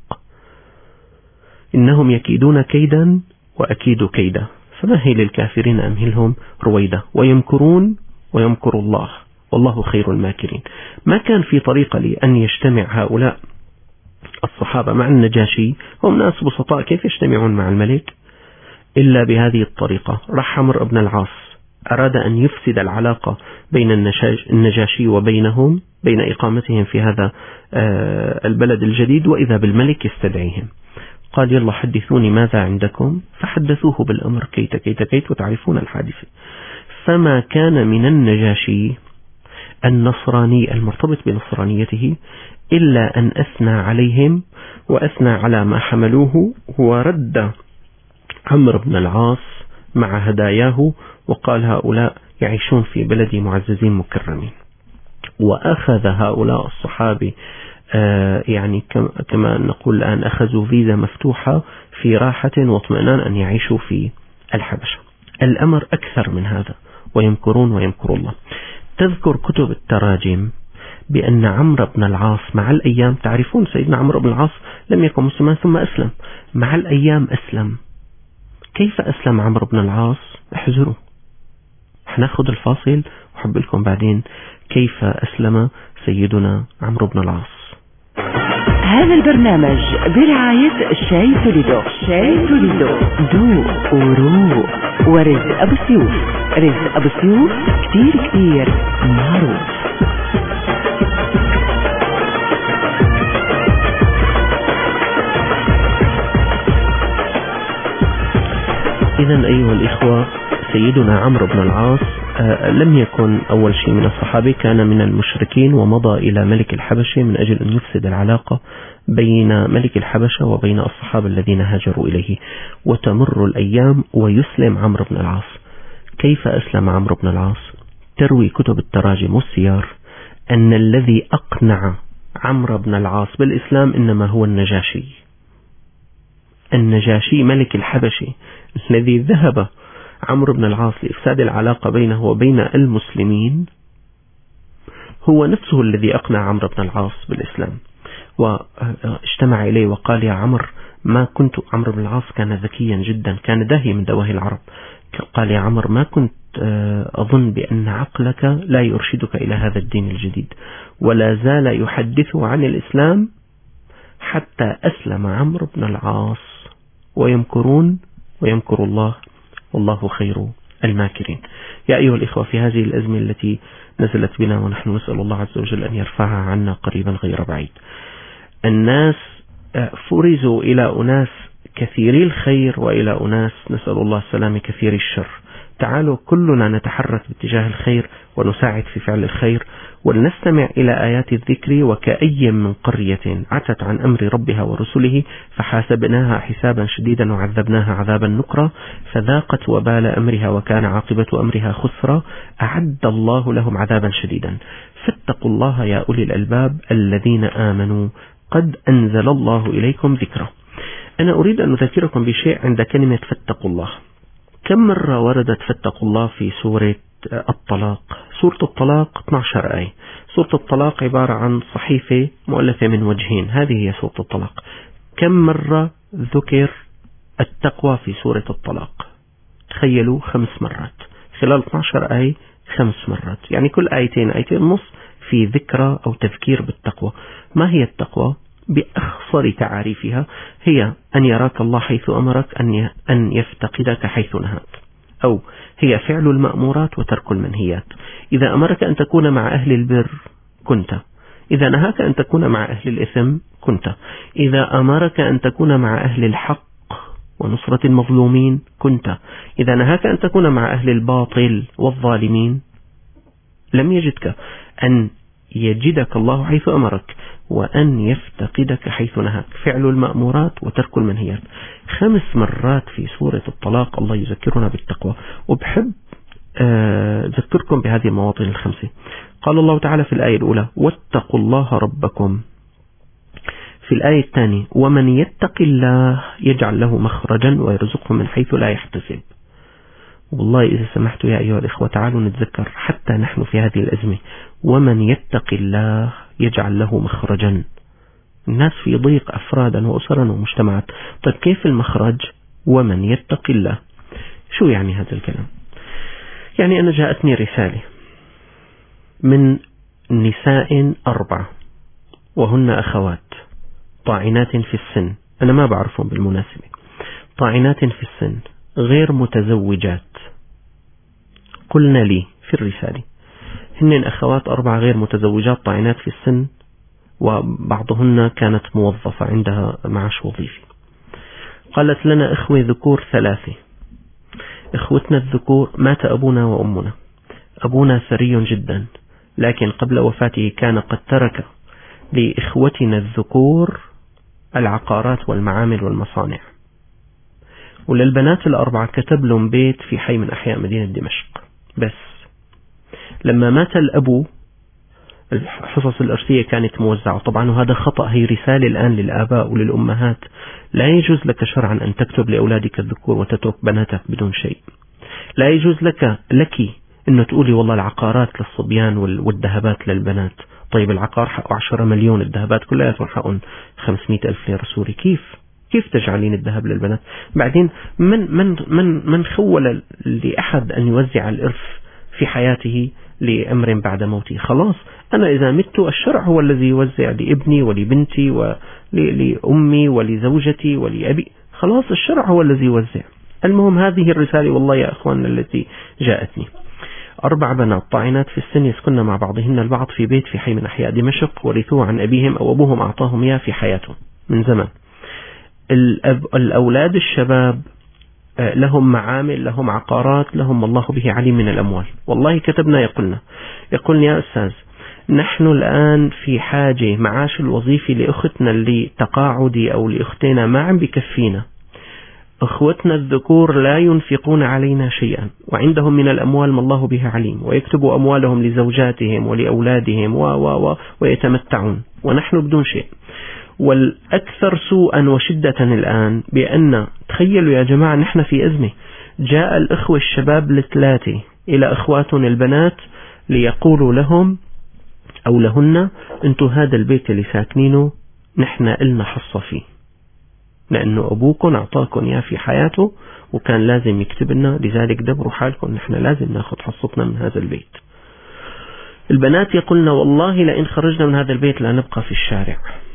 Speaker 3: إنهم يكيدون كيدا وأكيد كيدا، فمهل الكافرين أمهلهم رويدا، ويمكرون ويمكر الله والله خير الماكرين. ما كان في طريقة لأن يجتمع هؤلاء الصحابة مع النجاشي، هم ناس بسطاء، كيف يجتمعون مع الملك إلا بهذه الطريقة؟ راح عمرو بن العاص أراد أن يفسد العلاقة بين النجاشي وبينهم، بين إقامتهم في هذا البلد الجديد، وإذا بالملك يستدعيهم. قال: يلا حدثوني ماذا عندكم، فحدثوه بالأمر كيت كيت كيت، وتعرفون الحادثة. فما كان من النجاشي النصراني المرتبط بنصرانيته إلا أن أثنى عليهم وأثنى على ما حملوه، ورد عمرو بن العاص مع هداياه وقال: هؤلاء يعيشون في بلدي معززين مكرمين. وأخذ هؤلاء الصحابي يعني كما نقول الآن أخذوا فيزا مفتوحة في راحة واطمئنان أن يعيشوا في الحبشة. الأمر أكثر من هذا، ويمكرون ويمكر الله. تذكر كتب التراجم بأن عمرو بن العاص مع الأيام، تعرفون سيدنا عمرو بن العاص لم يكن مسلما ثم أسلم، مع الأيام أسلم. كيف أسلم عمرو بن العاص؟ احذروا، هناخد الفاصل وحب لكم بعدين كيف أسلم سيدنا عمرو بن العاص.
Speaker 2: هذا البرنامج برعاية شاي توليدو. شاي توليدو دو ورو ورزق أبو سيوف. رزق أبو سيوف كتير كتير معروف.
Speaker 3: إذن أيها الإخوة، سيدنا عمرو بن العاص لم يكن أول شيء من الصحابة، كان من المشركين، ومضى إلى ملك الحبشة من أجل أن يفسد العلاقة بين ملك الحبشة وبين الصحابة الذين هاجروا إليه. وتمر الأيام ويسلم عمرو بن العاص. كيف أسلم عمرو بن العاص؟ تروي كتب التراجم والسيار أن الذي أقنع عمرو بن العاص بالإسلام إنما هو النجاشي. النجاشي ملك الحبشة الذي ذهب عمرو بن العاص لإفساد العلاقة بينه وبين المسلمين، هو نفسه الذي أقنع عمرو بن العاص بالإسلام، واجتمع إليه وقال: يا عمرو، ما كنت. عمرو بن العاص كان ذكيا جدا، كان داهي من دواهي العرب. قال: يا عمرو، ما كنت أظن بأن عقلك لا يرشدك إلى هذا الدين الجديد، ولا زال يحدثه عن الإسلام حتى أسلم عمرو بن العاص. ويمكرون ويمكر الله والله خير الماكرين. يا أيها الإخوة، في هذه الأزمة التي نزلت بنا ونحن نسأل الله عز وجل أن يرفعها عنا قريبا غير بعيد، الناس فرزوا إلى أناس كثيري الخير وإلى أناس نسأل الله السلامة كثير الشر. تعالوا كلنا نتحرك باتجاه الخير ونساعد في فعل الخير، ولنستمع إلى آيات الذكر. وكأي من قرية عتت عن أمر ربها ورسله فحاسبناها حسابا شديدا وعذبناها عذابا نكرا فذاقت وبال أمرها وكان عاقبة أمرها خسرا أعد الله لهم عذابا شديدا فاتقوا الله يا أولي الألباب الذين آمنوا قد أنزل الله إليكم ذكرا. أنا أريد أن أذكركم بشيء عند كلمة فاتقوا الله. كم مرة وردت فاتقوا الله في سورة الطلاق؟ سورة الطلاق 12 آية. سورة الطلاق عبارة عن صحيفة مؤلفة من وجهين، هذه هي سورة الطلاق. كم مرة ذكر التقوى في سورة الطلاق؟ تخيلوا 5 مرات خلال 12 آية، 5 مرات، يعني كل آيتين ونص في ذكرى أو تذكير بالتقوى. ما هي التقوى؟ بأخصر تعاريفها هي أن يراك الله حيث أمرك، أن يفتقدك حيث نهاك، أو هي فعل المأمورات وترك المنهيات. إذا أمرك أن تكون مع أهل البر كنت، إذا نهاك أن تكون مع أهل الإثم كنت، إذا أمرك أن تكون مع أهل الحق ونصرة المظلومين كنت، إذا نهاك أن تكون مع أهل الباطل والظالمين لم يجدك. أن يجدك الله حيث أمرك وأن يفتقدك حيث نهاك، فعل المأمورات وترك المنهيات. 5 مرات في سورة الطلاق الله يذكرنا بالتقوى. وبحب أذكركم بهذه المواطن ال5. قال الله تعالى في الآية الأولى واتقوا الله ربكم. في الآية الثانية ومن يتق الله يجعل له مخرجا ويرزقه من حيث لا يحتسب. والله إذا سمحتوا يا أيها الإخوة تعالوا نتذكر حتى نحن في هذه الأزمة، ومن يتق الله يجعل له مخرجا. الناس في ضيق أفرادا وأسرا ومجتمعات. طيب كيف المخرج؟ ومن يتق الله. شو يعني هذا الكلام؟ يعني أنا جاءتني رسالة من نساء 4 وهن أخوات طاعنات في السن، أنا ما بعرفهم بالمناسبة، طاعنات في السن غير متزوجات. قلنا لي في الرسالة هن أخوات 4 غير متزوجات طاعنات في السن، وبعضهن كانت موظفة عندها معاش وظيفي. قالت لنا إخوة ذكور 3. إخوتنا الذكور مات أبونا وأمنا. أبونا ثري جدا، لكن قبل وفاته كان قد ترك لإخوتنا الذكور العقارات والمعامل والمصانع، وللبنات ال4 كتب لهم بيت في حي من أحياء مدينة دمشق. بس لما مات الأبو الحصص الإرثية كانت موزعة طبعا، وهذا خطأ. هي رسالة الآن للآباء وللأمهات، لا يجوز لك شرعا أن تكتب لأولادك الذكور وتترك بناتك بدون شيء. لا يجوز لك أنه تقولي والله العقارات للصبيان والذهبات للبنات. طيب العقار حقه 10 مليون، الذهبات كلها حقهم 500,000 ليرة سوري. كيف تجعلين الذهب للبنات؟ بعدين من خول لأحد أن يوزع الإرث في حياته لأمر بعد موته؟ خلاص أنا إذا مت الشرع هو الذي يوزع لابني ولبنتي ولأمي ولزوجتي ولأبي، خلاص الشرع هو الذي يوزع. المهم هذه الرسالة والله يا أخواننا التي جاءتني. 4 بنات طاعنات في السن يسكن مع بعضهن البعض في بيت في حي من أحياء دمشق، ورثوه عن أبيهم أو أبوهم أعطاهم إياه في حياتهم من زمان. الأولاد الشباب لهم معامل، لهم عقارات، لهم الله به عليم من الأموال. والله كتبنا يقولنا يا أستاذ نحن الآن في حاجة معاش الوظيفي لأختنا اللي تقاعدي أو لأختنا ما عم بكفينا. أخوتنا الذكور لا ينفقون علينا شيئا وعندهم من الأموال ما الله به عليم، ويكتبوا أموالهم لزوجاتهم ولأولادهم ويتمتعون ونحن بدون شيء. والأكثر سوءا وشدة الآن بأن تخيلوا يا جماعة نحن في أزمة. جاء الأخوة الشباب ال3 إلى أخواتهم البنات ليقولوا لهم أو لهن أنتوا هذا البيت اللي ساكنينه نحن إلنا حصة فيه، لأنه أبوكم أعطاكم إياه في حياته وكان لازم يكتب لنا، لذلك دبروا حالكم نحن لازم ناخذ حصتنا من هذا البيت. البنات يقولنا والله لئن خرجنا من هذا البيت لا نبقى في الشارع،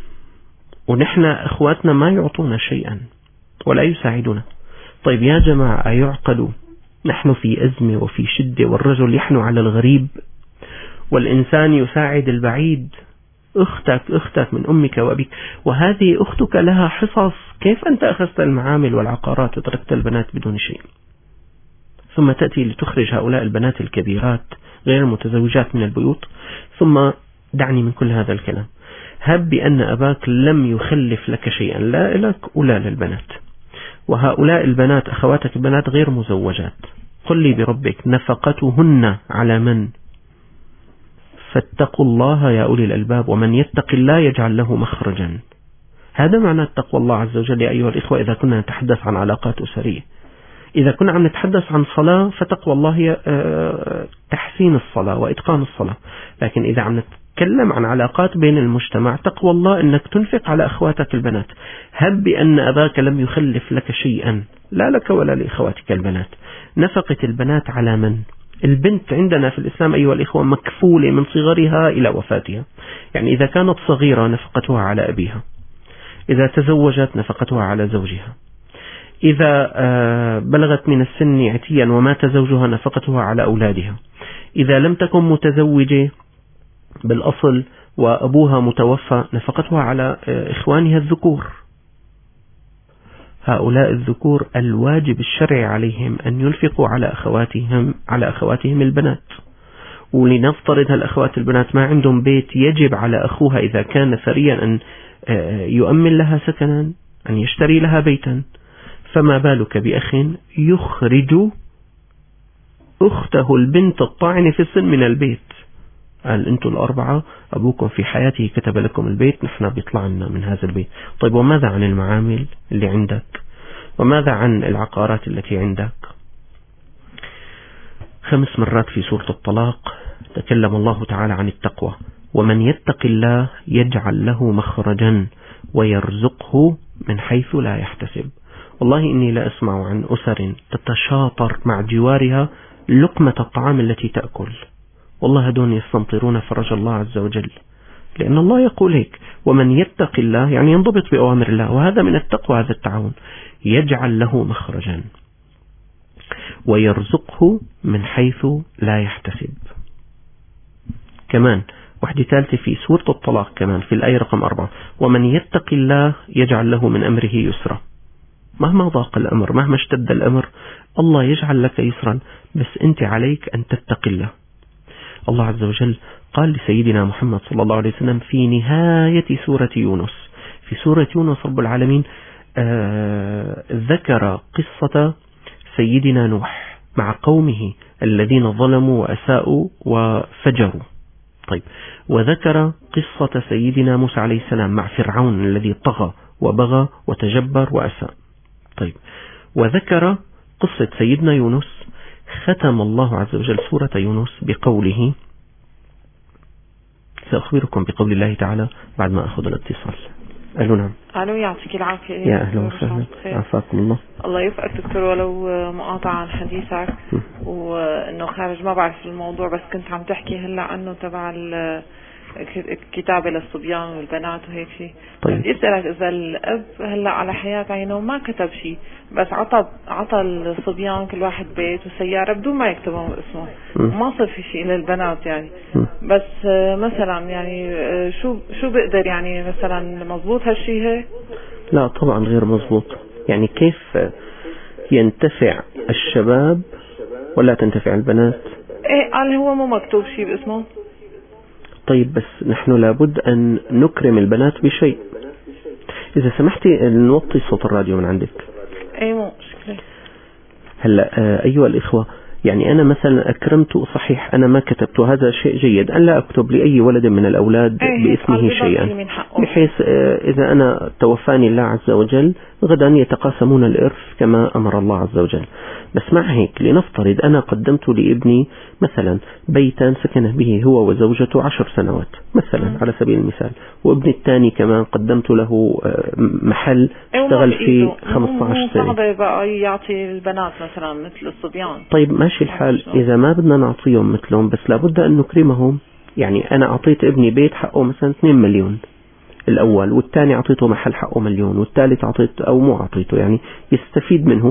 Speaker 3: ونحن أخواتنا ما يعطونا شيئا ولا يساعدونا. طيب يا جماعة يعقل نحن في أزمة وفي شدة، والرجل يحنو على الغريب، والإنسان يساعد البعيد. أختك من أمك وأبيك، وهذه أختك لها حصص. كيف أنت أخذت المعامل والعقارات وتركت البنات بدون شيء؟ ثم تأتي لتخرج هؤلاء البنات الكبيرات غير المتزوجات من البيوت. ثم دعني من كل هذا الكلام، هب بأن أباك لم يخلف لك شيئا، لا لك ولا للبنات، وهؤلاء البنات أخواتك البنات غير مزوجات. قل لي بربك نفقتهن على من؟ فاتقوا الله يا أولي الألباب، ومن يتق الله يجعل له مخرجا. هذا معنى تقوى الله عز وجل يا أيها الإخوة. إذا كنا نتحدث عن علاقات أسرية، إذا كنا عم نتحدث عن صلاة، فتقوى الله هي تحسين الصلاة وإتقان الصلاة. لكن إذا عم نتكلم عن علاقات بين المجتمع، تقوى الله أنك تنفق على أخواتك البنات. هب بأن أباك لم يخلف لك شيئا، لا لك ولا لأخواتك البنات. نفقة البنات على من؟ البنت عندنا في الإسلام أيها الإخوة مكفولة من صغرها إلى وفاتها. يعني إذا كانت صغيرة نفقتها على أبيها، إذا تزوجت نفقتها على زوجها، إذا بلغت من السن عتيا ومات زوجها نفقتها على أولادها، إذا لم تكن متزوجة بالأصل وأبوها متوفى نفقتها على إخوانها الذكور. هؤلاء الذكور الواجب الشرعي عليهم أن ينفقوا على أخواتهم البنات. ولنفترض هالأخوات البنات ما عندهم بيت، يجب على أخوها إذا كان ثريا أن يؤمن لها سكنا، أن يشتري لها بيتا. فما بالك بأخ يخرج أخته البنت الطاعنة في السن من البيت؟ قال أنتم الأربعة أبوكم في حياته كتب لكم البيت، نحن بيطلع لنا من هذا البيت. طيب وماذا عن المعامل اللي عندك؟ وماذا عن العقارات التي عندك؟ 5 مرات في سورة الطلاق تكلم الله تعالى عن التقوى. ومن يتق الله يجعل له مخرجا ويرزقه من حيث لا يحتسب. والله إني لا أسمع عن أسر تتشاطر مع جوارها لقمة الطعام التي تأكل. والله هدون يستمطرون فرج الله عز وجل، لأن الله يقول هيك: ومن يتق الله يعني ينضبط بأوامر الله، وهذا من التقوى، هذا التعاون. يجعل له مخرجا ويرزقه من حيث لا يحتسب. كمان واحدة ثالثة في سورة الطلاق كمان في الآية رقم 4: ومن يتق الله يجعل له من أمره يسرا. مهما ضاق الأمر، مهما اشتد الأمر، الله يجعل لك يسرا، بس أنت عليك أن تتق الله. الله عز وجل قال لسيدنا محمد صلى الله عليه وسلم في نهاية سورة يونس، في سورة يونس رب العالمين ذكر قصة سيدنا نوح مع قومه الذين ظلموا وأساءوا وفجروا. طيب، وذكر قصة سيدنا موسى عليه السلام مع فرعون الذي طغى وبغى وتجبر وأساء. طيب، وذكر قصة سيدنا يونس. ختم الله عز وجل سورة يونس بقوله، سأخبركم بقول الله تعالى بعد ما أخذ الاتصال. ألو نعم.
Speaker 6: ألو، يعطيك العافية.
Speaker 3: يا أهلا وسهلا، عافاكم الله.
Speaker 6: الله يوفقك دكتور. ولو مقاطعة عن حديثك وإنه خارج ما بعرف الموضوع، بس كنت عم تحكي هلا عنه تبع الكتابة للصبيان والبنات وهيك شيء.
Speaker 3: طيب.
Speaker 6: بدي أسألك إذا الأب هلا على حياة عينه ما كتب شيء، بس عطى الصبيان كل واحد بيت وسيارة بدون ما يكتبهم اسمه، ما صار في شيء للبنات يعني. بس مثلا يعني شو بقدر يعني مثلا مزبوط هالشيء هيك؟
Speaker 3: لا طبعا غير مزبوط. يعني كيف ينتفع الشباب ولا تنتفع البنات؟
Speaker 6: ايه، قال هو مو مكتوب شيء باسمه.
Speaker 3: طيب، بس نحن لابد أن نكرم البنات بشيء. إذا سمحتي نوطي صوت الراديو من عندك.
Speaker 6: ايه، مو مشكلة.
Speaker 3: هلا أيها الإخوة، يعني أنا مثلا أكرمت، صحيح أنا ما كتبت، هذا شيء جيد أن لا أكتب لأي ولد من الأولاد باسمه شيئا، بحيث إذا أنا توفاني الله عز وجل غدا يتقاسمون الإرث كما أمر الله عز وجل. بس مع هيك لنفترض أنا قدمت لابني مثلا بيتا سكن به هو وزوجته 10 سنوات مثلا على سبيل المثال، وابني الثاني كمان قدمت له محل اشتغل فيه 15 سنة.
Speaker 6: صعب بقى يعطي البنات مثلا مثل الصبيان.
Speaker 3: طيب ماشي الحال، إذا ما بدنا نعطيهم مثلهم بس لابد أن نكرمهم. يعني أنا أعطيت ابني بيت حقه مثلا 2 مليون الأول، والثاني أعطيته محل حقه 1 مليون، والثالث أعطيته أو مو أعطيته يعني يستفيد منه.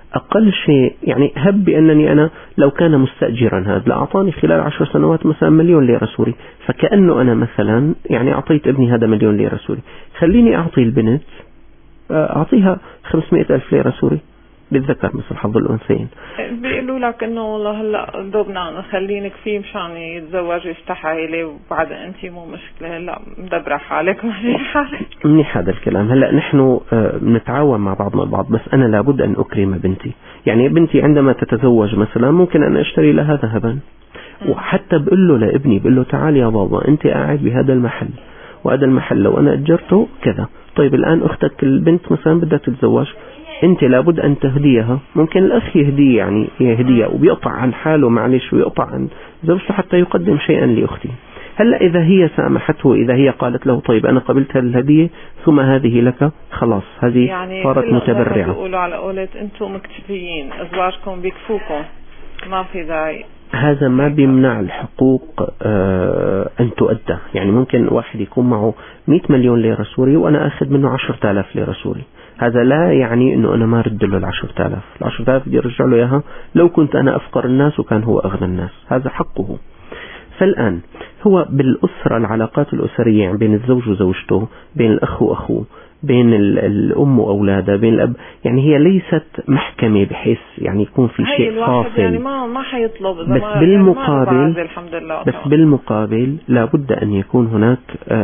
Speaker 3: أقل شيء يعني هب بأنني أنا لو كان مستأجرا هذا لأعطاني خلال 10 سنوات مثلا 1,000,000 ليرة سوري، فكأنه أنا مثلا يعني أعطيت ابني هذا 1,000,000 ليرة سوري، خليني أعطي البنت أعطيها 500,000 ليرة سوري للذكر مثل حظ الأنثيين.
Speaker 6: بيقولوا لك انه والله هلا دوبنا نخلينك فيه مشان يتزوج ويفتح عائله، وبعد انت مو مشكله هلا مدبره حالك ماشي حالك.
Speaker 3: منيح هذا الكلام. هلا نحن نتعاون مع بعضنا البعض، بس انا لابد ان اكرم بنتي. يعني بنتي عندما تتزوج مثلا ممكن ان اشتري لها ذهبا، وحتى بقول له لابني بقول له تعال يا بابا انت قاعد بهذا المحل، وهذا المحل لو انا اجرته كذا، طيب الان اختك البنت مثلا بدها تتزوج، انت لابد ان تهديها. ممكن الاخ يهديه، يعني هي هديه وبيقطع عن حاله معلش ويقطع عن زوجته حتى يقدم شيئا لاختي. هلا اذا هي سامحته، اذا هي قالت له طيب انا قبلت الهديه ثم هذه لك، خلاص هذه
Speaker 6: يعني
Speaker 3: صارت متبرعه.
Speaker 6: بيقولوا على قولة انتم مكتفيين، ازواجكم بيكفوكم، ما في داعي.
Speaker 3: هذا ما بيمنع الحقوق أن تؤدى. يعني ممكن واحد يكون معه 100 مليون ليرة سوري وأنا أخذ منه 10,000 ليرة سوري، هذا لا يعني أنه أنا ما رد له 10,000. 10,000 بدي أرجع له إياها لو كنت أنا أفقر الناس وكان هو أغنى الناس، هذا حقه. فالآن هو بالأسرة، العلاقات الأسرية يعني بين الزوج وزوجته، بين الأخ وأخوه، بين الأم وأولادها، بين الأب، يعني هي ليست محكمة بحيث يعني يكون في شيء فاصل.
Speaker 6: يعني ما حيطلب،
Speaker 3: بس بالمقابل
Speaker 6: يعني الحمد لله
Speaker 3: بس بالمقابل لابد أن يكون هناك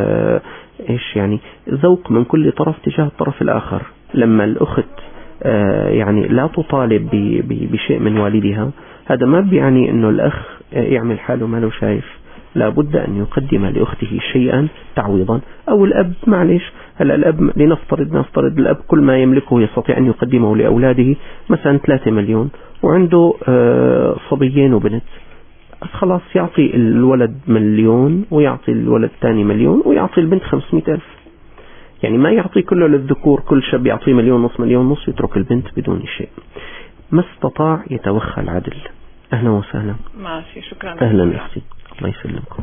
Speaker 3: إيش يعني ذوق من كل طرف تجاه الطرف الآخر. لما الأخت يعني لا تطالب بشيء من والدها، هذا ما بيعني إنه الأخ يعمل حاله ما له شايف، لابد أن يقدم لأخته شيئا تعويضا. أو الأب معلش، هلا الأب لنفترض الأب كل ما يملكه يستطيع أن يقدمه لأولاده، مثلا 3 مليون وعنده صبيين وبنت، خلاص يعطي الولد 1,000,000 ويعطي الولد الثاني 1,000,000 ويعطي البنت 500,000. يعني ما يعطي كله للذكور، كل شاب يعطيه 1,000,000 1,000,000 يترك البنت بدون شيء. ما استطاع يتوخى العدل. أهلا وسهلا.
Speaker 6: ماشي، شكرا.
Speaker 3: أهلا أختي، الله يسلمكم.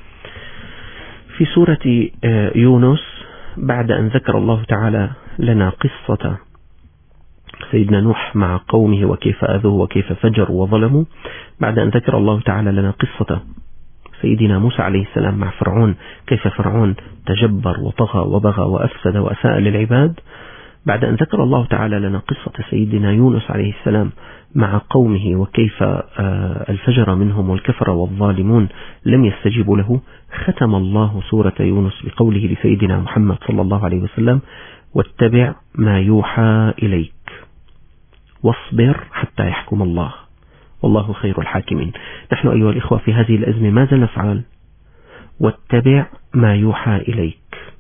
Speaker 3: في سورة يونس بعد أن ذكر الله تعالى لنا قصة سيدنا نوح مع قومه وكيف أذوه وكيف فجروا وظلموا، بعد أن ذكر الله تعالى لنا قصة سيدنا موسى عليه السلام مع فرعون، كيف فرعون تجبر وطغى وبغى وأفسد وأساء للعباد، بعد أن ذكر الله تعالى لنا قصة سيدنا يونس عليه السلام مع قومه وكيف الفجر منهم والكفر والظالمون لم يستجيبوا له، ختم الله سورة يونس بقوله لسيدنا محمد صلى الله عليه وسلم: واتبع ما يوحى إليك واصبر حتى يحكم الله والله خير الحاكمين. نحن أيها الإخوة في هذه الأزمة ماذا نفعل؟ واتبع ما يوحى إليك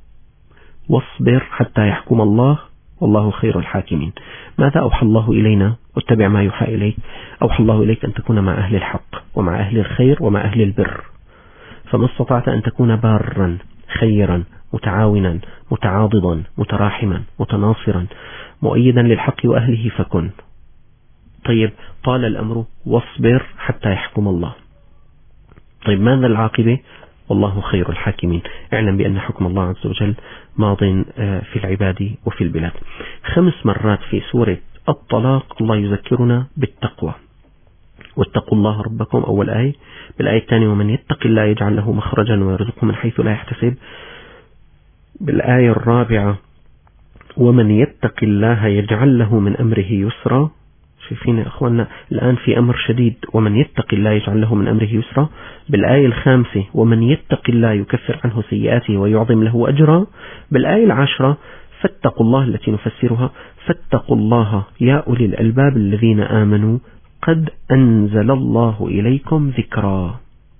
Speaker 3: واصبر حتى يحكم الله والله خير الحاكمين. ماذا أوحى الله إلينا؟ واتبع ما يوحى إليك. أوحى الله إليك أن تكون مع أهل الحق ومع أهل الخير ومع أهل البر، فما استطعت أن تكون بارا خيرا متعاونا متعاضدا متراحما متناصرا مؤيدا للحق وأهله فكن. طيب طال الأمر واصبر حتى يحكم الله. طيب ماذا العاقبة؟ والله خير الحاكمين. اعلم بأن حكم الله عز وجل ماض في العباد وفي البلاد. 5 مرات في سورة الطلاق الله يذكرنا بالتقوى. واتقوا الله ربكم أول آية، بالآية الثانية ومن يتق الله يجعل له مخرجا ويرزقه من حيث لا يحتسب، بالآية الرابعة ومن يتق الله يجعل له من أمره يسرا. شايفين يا أخواننا الآن في أمر شديد، ومن يتق الله يجعل له من أمره يسرا. بالآية الخامسة ومن يتق الله يكفر عنه سيئاته ويعظم له أجرا. بالآية العاشرة فاتقوا الله التي نفسرها فاتقوا الله يا أولي الألباب الذين آمنوا قد أنزل الله إليكم ذكرا.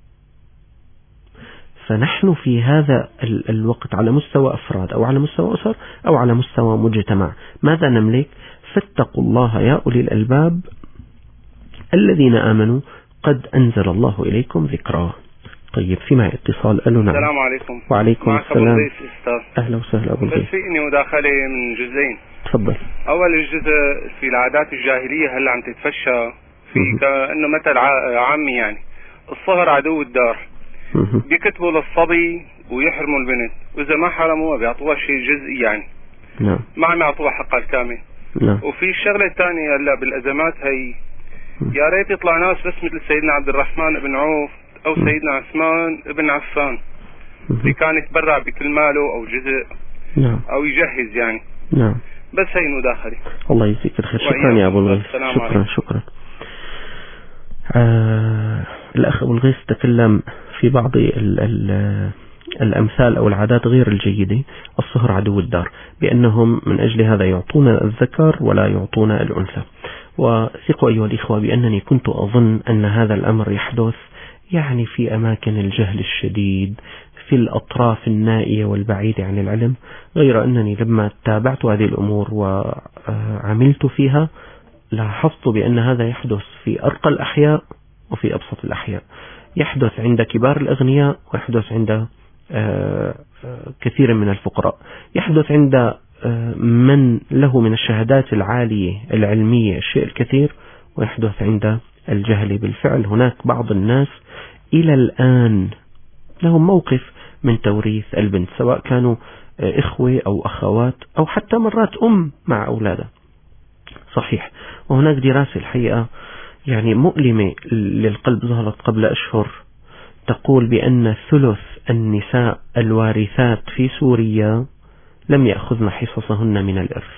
Speaker 3: فنحن في هذا الوقت على مستوى أفراد أو على مستوى أسر أو على مستوى مجتمع ماذا نملك؟ فاتقوا الله يا أولي الألباب الذين آمنوا قد أنزل الله إليكم ذكرا. طيب في معي اتصال. قالوا نعم.
Speaker 7: السلام عليكم.
Speaker 3: وعليكم السلام.
Speaker 7: أستاذ.
Speaker 3: أهلا وسهلا أبو
Speaker 7: بس
Speaker 3: ضيف.
Speaker 7: فيني مداخلة من جزئين.
Speaker 3: تفضل.
Speaker 7: أول الجزء في العادات الجاهلية هلا عم تتفشى في كأنه مثل عامي، يعني الصهر عدو الدار. بيكتبوا للصبي ويحرموا البنت، وإذا ما حرموها بيعطوها شيء جزئي، يعني
Speaker 3: نعم.
Speaker 7: ما عم يعطوها حقها الكامل.
Speaker 3: نعم.
Speaker 7: وفي الشغلة الثانية هلا بالأزمات هي يا ريت يطلع ناس بس مثل سيدنا عبد الرحمن بن عوف أو سيدنا عثمان بن عفان اللي كان يتبرع بكل ماله أو جزء
Speaker 3: نعم.
Speaker 7: أو يجهز يعني.
Speaker 3: نعم.
Speaker 7: بس هي مداخلة.
Speaker 3: الله يجزيك الخير. شكرا يا أبو الغيث. شكرا. الأخ أبو الغيث تكلم في بعض الأمثال أو العادات غير الجيدة. الصهر عدو الدار، بأنهم من أجل هذا يعطون الذكر ولا يعطون الأنثى. وثقوا أيها الإخوة بأنني كنت أظن أن هذا الأمر يحدث يعني في أماكن الجهل الشديد، في الأطراف النائية والبعيدة عن العلم، غير أنني لما تابعت هذه الأمور وعملت فيها لاحظت بأن هذا يحدث في أرقى الأحياء وفي أبسط الأحياء. يحدث عند كبار الأغنياء ويحدث عند كثير من الفقراء. يحدث عند من له من الشهادات العالية العلمية الشيء الكثير، ويحدث عند الجهل. بالفعل هناك بعض الناس إلى الآن لهم موقف من توريث البنت، سواء كانوا إخوة أو أخوات أو حتى مرات أم مع أولادها. صحيح. وهناك دراسة الحقيقة يعني مؤلمة للقلب ظهرت قبل أشهر تقول بأن ثلث النساء الوارثات في سوريا لم يأخذن حصصهن من الإرث.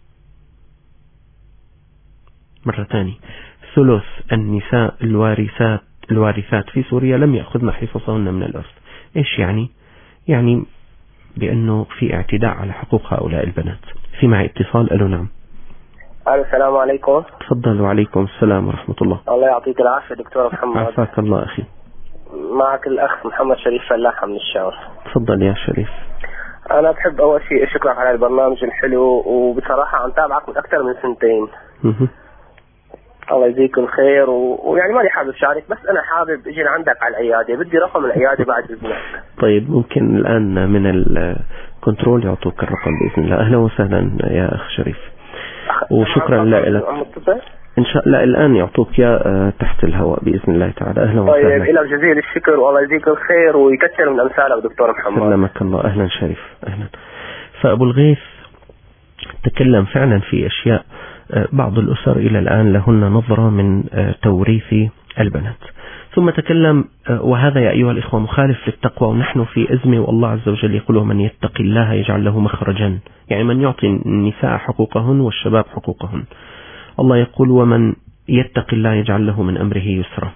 Speaker 3: مرة ثانية، ثلث النساء الوارثات في سوريا لم يأخذن حصصهن من الإرث. إيش يعني؟ يعني بأنه في اعتداء على حقوق هؤلاء البنات. في معي اتصال. ألو نعم.
Speaker 8: السلام عليكم.
Speaker 3: تفضل. وعليكم السلام ورحمة الله.
Speaker 8: الله يعطيك العافية دكتور محمد.
Speaker 3: عافاك الله أخي.
Speaker 8: معك الأخ محمد شريف فلاحة من الشاور.
Speaker 3: تفضل يا شريف.
Speaker 8: أنا بحب أول شيء أشكرك على البرنامج الحلو، وبصراحة عم تابعك من أكثر من سنتين. الله يجزيك الخير. ويعني ماني حابب شارك، بس أنا حابب أجي عندك على العيادة، بدي رقم العيادة بعد إذنك.
Speaker 3: طيب ممكن الآن من الكنترول يعطوك الرقم بإذن الله. أهلا وسهلا يا أخ شريف، وشكرا لك. إن شاء الله الآن يعطوك يا تحت الهواء بإذن الله تعالى. أهلا وسهلا.
Speaker 8: طيب إلى جزيل الشكر، والله يجزيك الخير ويكثر من أمثالك دكتور محمد.
Speaker 3: سلمك الله. أهلا شريف. أهلا. فأبو الغيث تكلم فعلا في أشياء بعض الأسر إلى الآن لهن نظرة من توريث البنات. ثم تكلم، وهذا يا أيها الإخوة مخالف للتقوى، ونحن في أزمة، والله عز وجل يقول من يتق الله يجعل له مخرجا، يعني من يعطي النساء حقوقهن والشباب حقوقهن. الله يقول ومن يتق الله يجعل له من أمره يسرا.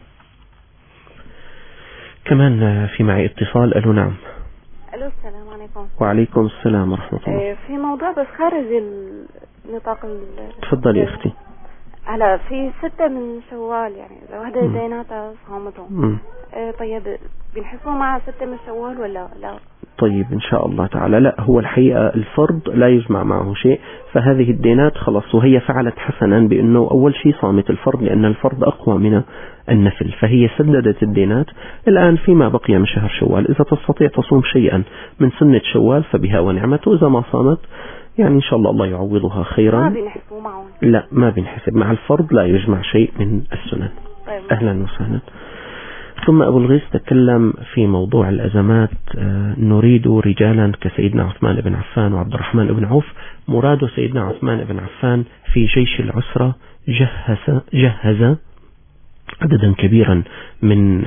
Speaker 3: كمان في معي اتصال. ألو نعم.
Speaker 9: ألو السلام عليكم.
Speaker 3: وعليكم السلام ورحمة الله.
Speaker 9: في موضوع بس خارج نطاق
Speaker 3: تفضلي أختي.
Speaker 9: هلا في 6 من شوال، يعني لو وحدة ديناتها صامتهم، طيب بنحسوا معها 6 من شوال ولا لا؟
Speaker 3: طيب إن شاء الله تعالى لا، هو الحقيقة الفرض لا يجمع معه شيء، فهذه الدينات خلاص. وهي فعلت حسنا بأنه أول شيء صامت الفرض، لأن الفرض أقوى من النفل، فهي سددت الدينات. الآن فيما بقي من شهر شوال إذا تستطيع تصوم شيئا من سنة شوال فبها ونعمته، إذا ما صامت يعني إن شاء الله يعوضها خيرا.
Speaker 9: ما بنحسبوا معهم؟
Speaker 3: لا ما بنحسب مع الفرض، لا يجمع شيء من السنن.
Speaker 9: طيب.
Speaker 3: أهلا وسهلا. ثم أبو الغيث تكلم في موضوع الأزمات. نريد رجالا كسيدنا عثمان بن عفان وعبد الرحمن بن عوف. مراد سيدنا عثمان بن عفان في جيش العسرة جهز عددا كبيرا من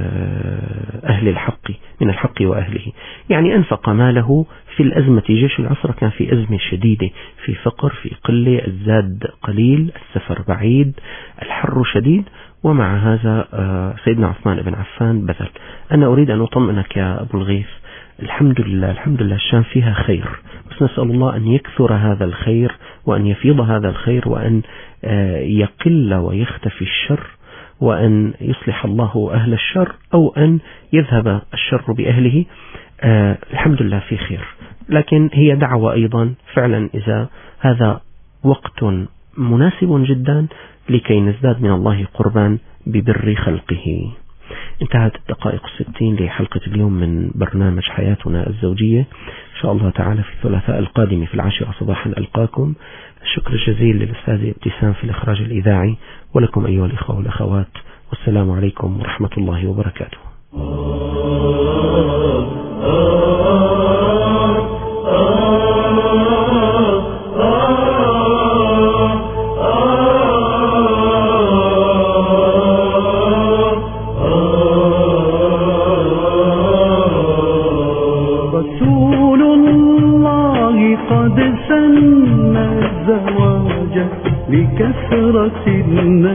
Speaker 3: أهل الحق، من الحق وأهله، يعني أنفق ماله في الأزمة. جيش العسرة كان في أزمة شديدة، في فقر، في قلة، الزاد قليل، السفر بعيد، الحر شديد، ومع هذا سيدنا عثمان بن عفان بذل. أنا أريد أن أطمئنك يا أبو الغيث، الحمد لله الحمد لله الشام فيها خير، بس نسأل الله أن يكثر هذا الخير وأن يفيض هذا الخير وأن يقل ويختفي الشر، وأن يصلح الله أهل الشر أو أن يذهب الشر بأهله. الحمد لله في خير، لكن هي دعوة أيضا فعلا إذا هذا وقت مناسب جدا لكي نزداد من الله قربا ببر خلقه. انتهت الدقائق 60 لحلقة اليوم من برنامج حياتنا الزوجية. إن شاء الله تعالى في الثلاثاء القادم في 10 صباحا ألقاكم. الشكر الجزيل للأستاذ ابتسام في الإخراج الإذاعي، ولكم أيها الإخوة والأخوات، والسلام عليكم ورحمة الله وبركاته.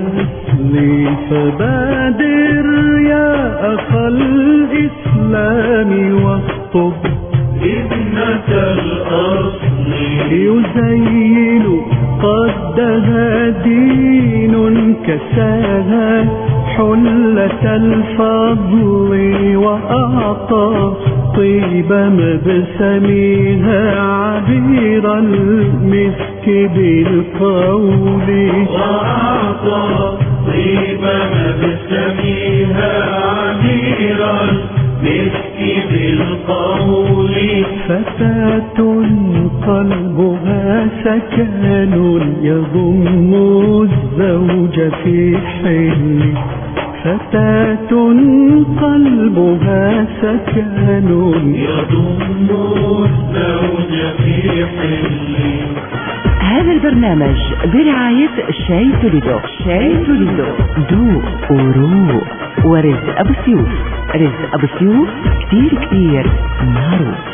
Speaker 1: الأصل فبادر يا أخا الإسلام واخطب ابنة الأصل يزين قدها دين كساها حلة الفضل وأعطى طيب مبسمها عبير المسك بالقول وأعطى طيب مبسمها عبير المسك بالقول فتاة قلبها سكن يضم الزوج في حل فتاة قلبها سكن يضم الزوج في حل.
Speaker 2: هذا البرنامج برعاية شاي توليدو. شاي توليدو ذوق وروق. ورزق أبو سيوف. رزق أبو سيوف كتير معروف.